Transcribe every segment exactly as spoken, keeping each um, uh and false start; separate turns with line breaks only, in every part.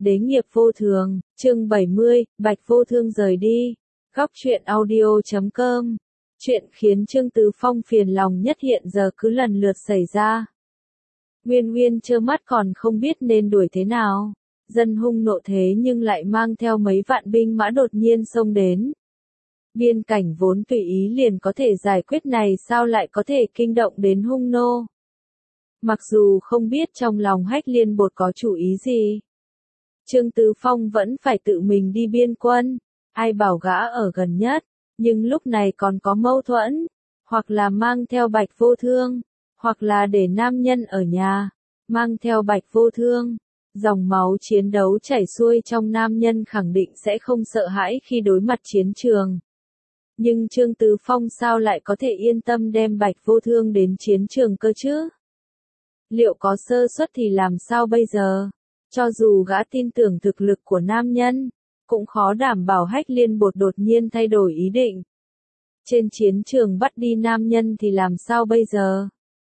Đế nghiệp vô thường, chương bảy mươi, Bạch Vô Thương rời đi. Góc truyện audio chấm com. Chuyện khiến Trương Tứ Phong phiền lòng nhất hiện giờ cứ lần lượt xảy ra. Nguyên Nguyên trơ mắt còn không biết nên đuổi thế nào. Dân hung nộ thế nhưng lại mang theo mấy vạn binh mã đột nhiên xông đến. Biên cảnh vốn tùy ý liền có thể giải quyết này sao lại có thể kinh động đến hung nô. Mặc dù không biết trong lòng Hách Liên Bột có chủ ý gì. Trương Tứ Phong vẫn phải tự mình đi biên quân, ai bảo gã ở gần nhất, nhưng lúc này còn có mâu thuẫn, hoặc là mang theo Bạch Vô Thương, hoặc là để nam nhân ở nhà, mang theo Bạch Vô Thương. Dòng máu chiến đấu chảy xuôi trong nam nhân khẳng định sẽ không sợ hãi khi đối mặt chiến trường. Nhưng Trương Tứ Phong sao lại có thể yên tâm đem Bạch Vô Thương đến chiến trường cơ chứ? Liệu có sơ suất thì làm sao bây giờ? Cho dù gã tin tưởng thực lực của nam nhân, cũng khó đảm bảo Hách Liên Bột đột nhiên thay đổi ý định. Trên chiến trường bắt đi nam nhân thì làm sao bây giờ?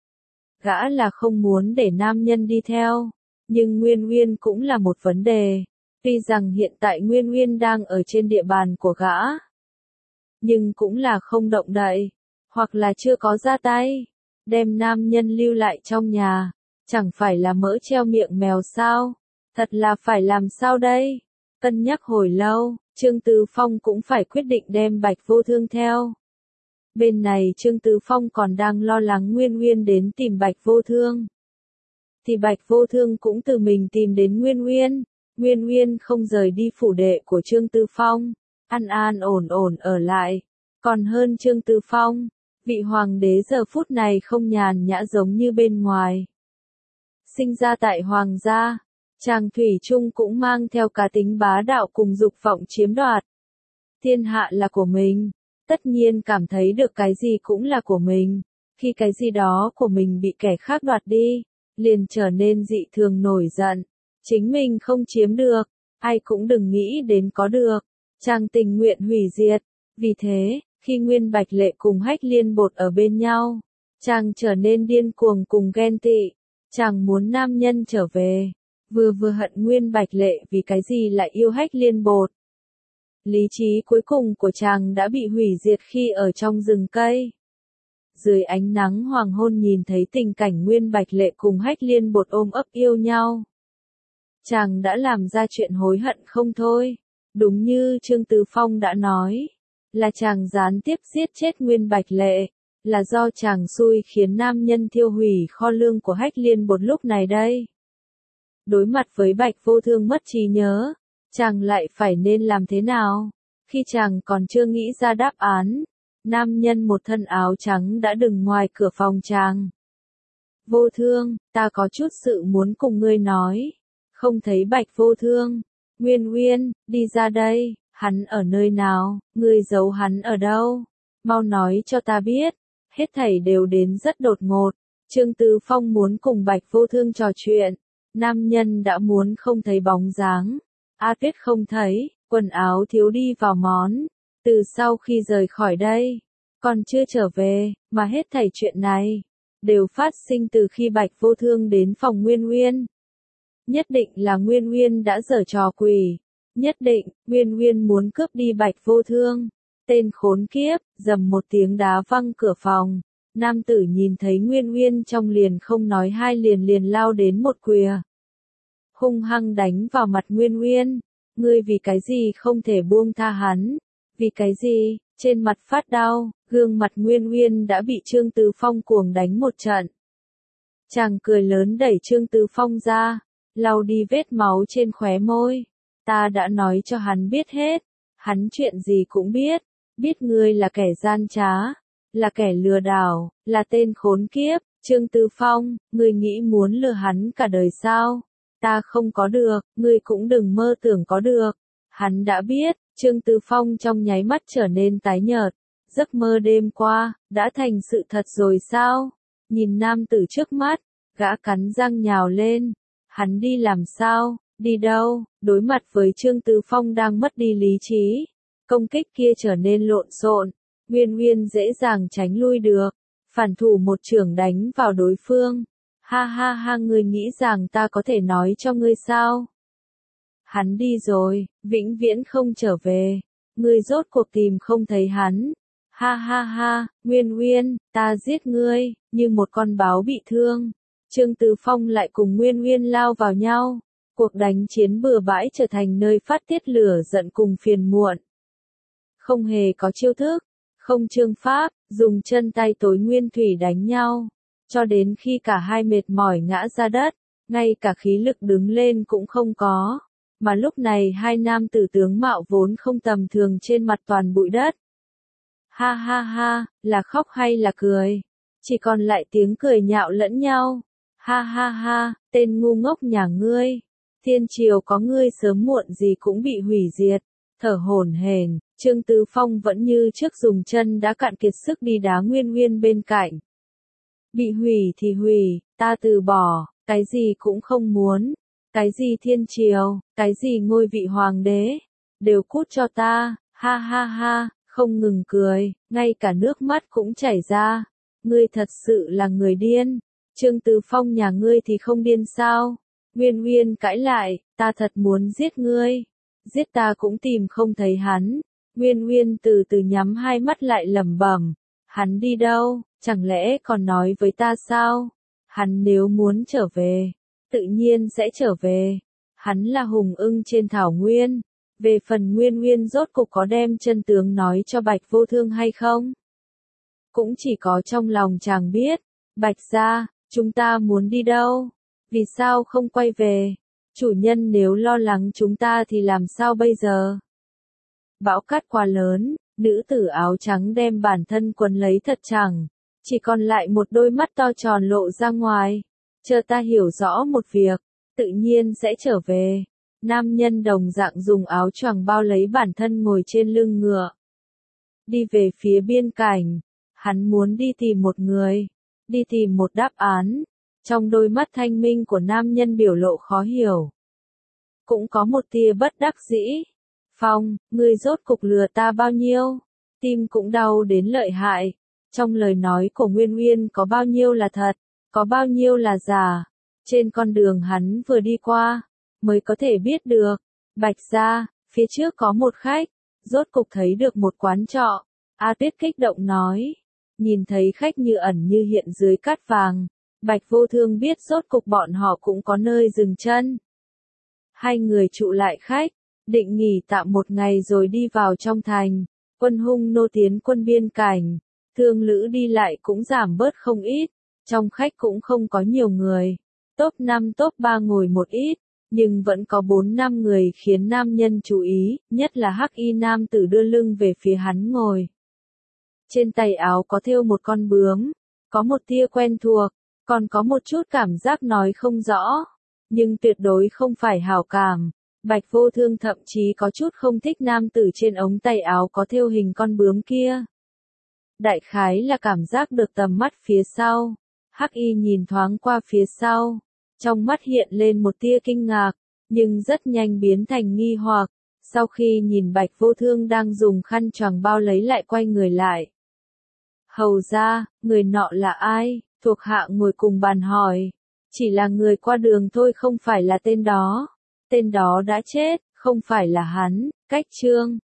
Gã là không muốn để nam nhân đi theo, nhưng Nguyên Nguyên cũng là một vấn đề. Tuy rằng hiện tại Nguyên Nguyên đang ở trên địa bàn của gã, nhưng cũng là không động đậy, hoặc là chưa có ra tay. Đem nam nhân lưu lại trong nhà, chẳng phải là mỡ treo miệng mèo sao? Thật là phải làm sao đây? Cân nhắc hồi lâu, Trương Tứ Phong cũng phải quyết định đem Bạch Vô Thương theo. Bên này Trương Tứ Phong còn đang lo lắng Nguyên Nguyên đến tìm Bạch Vô Thương. Thì Bạch Vô Thương cũng từ mình tìm đến Nguyên Nguyên. Nguyên Nguyên không rời đi phủ đệ của Trương Tứ Phong, an an ổn ổn ở lại. Còn hơn Trương Tứ Phong, vị hoàng đế giờ phút này không nhàn nhã giống như bên ngoài. Sinh ra tại hoàng gia, chàng thủy chung cũng mang theo cá tính bá đạo cùng dục vọng chiếm đoạt. Thiên hạ là của mình, tất nhiên cảm thấy được cái gì cũng là của mình. Khi cái gì đó của mình bị kẻ khác đoạt đi, liền trở nên dị thường nổi giận. Chính mình không chiếm được, ai cũng đừng nghĩ đến có được. Chàng tình nguyện hủy diệt. Vì thế, khi Nguyên Bạch Lệ cùng Hách Liên Bột ở bên nhau, chàng trở nên điên cuồng cùng ghen tị. Chàng muốn nam nhân trở về. Vừa vừa hận Nguyên Bạch Lệ vì cái gì lại yêu Hách Liên Bột. Lý trí cuối cùng của chàng đã bị hủy diệt khi ở trong rừng cây. Dưới ánh nắng hoàng hôn nhìn thấy tình cảnh Nguyên Bạch Lệ cùng Hách Liên Bột ôm ấp yêu nhau. Chàng đã làm ra chuyện hối hận không thôi. Đúng như Trương Tứ Phong đã nói, là chàng gián tiếp giết chết Nguyên Bạch Lệ, là do chàng xui khiến nam nhân thiêu hủy kho lương của Hách Liên Bột lúc này đây. Đối mặt với Bạch Vô Thương mất trí nhớ, chàng lại phải nên làm thế nào? Khi chàng còn chưa nghĩ ra đáp án, nam nhân một thân áo trắng đã đứng ngoài cửa phòng chàng. Vô Thương, ta có chút sự muốn cùng ngươi nói. Không thấy Bạch Vô Thương. Nguyên Nguyên, đi ra đây, hắn ở nơi nào, ngươi giấu hắn ở đâu? Mau nói cho ta biết. Hết thảy đều đến rất đột ngột. Trương Tứ Phong muốn cùng Bạch Vô Thương trò chuyện. Nam nhân đã muốn không thấy bóng dáng. A Tuyết không thấy, quần áo thiếu đi vào món. Từ sau khi rời khỏi đây, còn chưa trở về, mà hết thảy chuyện này đều phát sinh từ khi Bạch Vô Thương đến phòng Nguyên Nguyên. Nhất định là Nguyên Nguyên đã giở trò quỷ. Nhất định, Nguyên Nguyên muốn cướp đi Bạch Vô Thương. Tên khốn kiếp, dầm một tiếng đá văng cửa phòng. Nam tử nhìn thấy Nguyên Nguyên trong liền không nói hai liền liền lao đến một quìa. Hung hăng đánh vào mặt Nguyên Nguyên. Ngươi vì cái gì không thể buông tha hắn? Vì cái gì? Trên mặt phát đau, gương mặt Nguyên Nguyên đã bị Trương Tứ Phong cuồng đánh một trận. Chàng cười lớn đẩy Trương Tứ Phong ra, lau đi vết máu trên khóe môi. Ta đã nói cho hắn biết hết. Hắn chuyện gì cũng biết. Biết ngươi là kẻ gian trá, là kẻ lừa đảo, là tên khốn kiếp. Trương Tứ Phong, ngươi nghĩ muốn lừa hắn cả đời sao? Ta không có được, ngươi cũng đừng mơ tưởng có được. Hắn đã biết. Trương Tứ Phong trong nháy mắt trở nên tái nhợt. Giấc mơ đêm qua, đã thành sự thật rồi sao? Nhìn nam tử trước mắt, gã cắn răng nhào lên. Hắn đi làm sao? Đi đâu? Đối mặt với Trương Tứ Phong đang mất đi lý trí. Công kích kia trở nên lộn xộn. Nguyên Nguyên dễ dàng tránh lui được. Phản thủ một chưởng đánh vào đối phương. Ha ha ha, ngươi nghĩ rằng ta có thể nói cho ngươi sao? Hắn đi rồi, vĩnh viễn không trở về. Ngươi rốt cuộc tìm không thấy hắn. Ha ha ha, Nguyên Nguyên, ta giết ngươi, như một con báo bị thương. Trương Tứ Phong lại cùng Nguyên Nguyên lao vào nhau. Cuộc đánh chiến bừa bãi trở thành nơi phát tiết lửa giận cùng phiền muộn. Không hề có chiêu thức, không chương pháp, dùng chân tay tối nguyên thủy đánh nhau. Cho đến khi cả hai mệt mỏi ngã ra đất, ngay cả khí lực đứng lên cũng không có. Mà lúc này hai nam tử tướng mạo vốn không tầm thường trên mặt toàn bụi đất. Ha ha ha, là khóc hay là cười? Chỉ còn lại tiếng cười nhạo lẫn nhau. Ha ha ha, tên ngu ngốc nhà ngươi. Thiên triều có ngươi sớm muộn gì cũng bị hủy diệt. Thở hổn hển, Trương Tứ Phong vẫn như trước dùng chân đã cạn kiệt sức đi đá Nguyên Nguyên bên cạnh. Bị hủy thì hủy, ta từ bỏ, cái gì cũng không muốn. Cái gì thiên triều, cái gì ngôi vị hoàng đế, đều cút cho ta, ha ha ha, không ngừng cười, ngay cả nước mắt cũng chảy ra. Ngươi thật sự là người điên. Trương Tứ Phong nhà ngươi thì không điên sao? Nguyên Nguyên cãi lại, ta thật muốn giết ngươi. Giết ta cũng tìm không thấy hắn. Nguyên Nguyên từ từ nhắm hai mắt lại lẩm bẩm. Hắn đi đâu, chẳng lẽ còn nói với ta sao? Hắn nếu muốn trở về, tự nhiên sẽ trở về. Hắn là hùng ưng trên thảo nguyên. Về phần Nguyên Nguyên rốt cục có đem chân tướng nói cho Bạch Vô Thương hay không? Cũng chỉ có trong lòng chàng biết. Bạch gia, chúng ta muốn đi đâu? Vì sao không quay về? Chủ nhân nếu lo lắng chúng ta thì làm sao bây giờ? Bão cát quá lớn, nữ tử áo trắng đem bản thân quấn lấy thật chẳng. Chỉ còn lại một đôi mắt to tròn lộ ra ngoài. Chờ ta hiểu rõ một việc, tự nhiên sẽ trở về. Nam nhân đồng dạng dùng áo choàng bao lấy bản thân ngồi trên lưng ngựa. Đi về phía biên cảnh. Hắn muốn đi tìm một người. Đi tìm một đáp án. Trong đôi mắt thanh minh của nam nhân biểu lộ khó hiểu. Cũng có một tia bất đắc dĩ. Phong, ngươi rốt cục lừa ta bao nhiêu? Tim cũng đau đến lợi hại. Trong lời nói của Nguyên Nguyên có bao nhiêu là thật, có bao nhiêu là giả. Trên con đường hắn vừa đi qua, mới có thể biết được. Bạch gia, phía trước có một khách, rốt cục thấy được một quán trọ. A Tuyết kích động nói. Nhìn thấy khách như ẩn như hiện dưới cát vàng. Bạch Vô Thương biết rốt cục bọn họ cũng có nơi dừng chân. Hai người trụ lại khách, định nghỉ tạm một ngày rồi đi vào trong thành. Quân hung nô tiến quân biên cảnh, thương lữ đi lại cũng giảm bớt không ít. Trong khách cũng không có nhiều người. Top năm top ba ngồi một ít, nhưng vẫn có bốn năm người khiến nam nhân chú ý, nhất là hắc y nam tử đưa lưng về phía hắn ngồi. Trên tay áo có thêu một con bướm, có một tia quen thuộc, còn có một chút cảm giác nói không rõ, nhưng tuyệt đối không phải hảo cảm. Bạch Vô Thương thậm chí có chút không thích nam tử trên ống tay áo có thêu hình con bướm kia. Đại khái là cảm giác được tầm mắt phía sau. Hắc y nhìn thoáng qua phía sau, trong mắt hiện lên một tia kinh ngạc, nhưng rất nhanh biến thành nghi hoặc. Sau khi nhìn Bạch Vô Thương đang dùng khăn choàng bao lấy lại quay người lại. Hầu ra, người nọ là ai? Thuộc hạ ngồi cùng bàn hỏi. Chỉ là người qua đường thôi, không phải là tên đó. Tên đó đã chết, không phải là hắn. Cách chương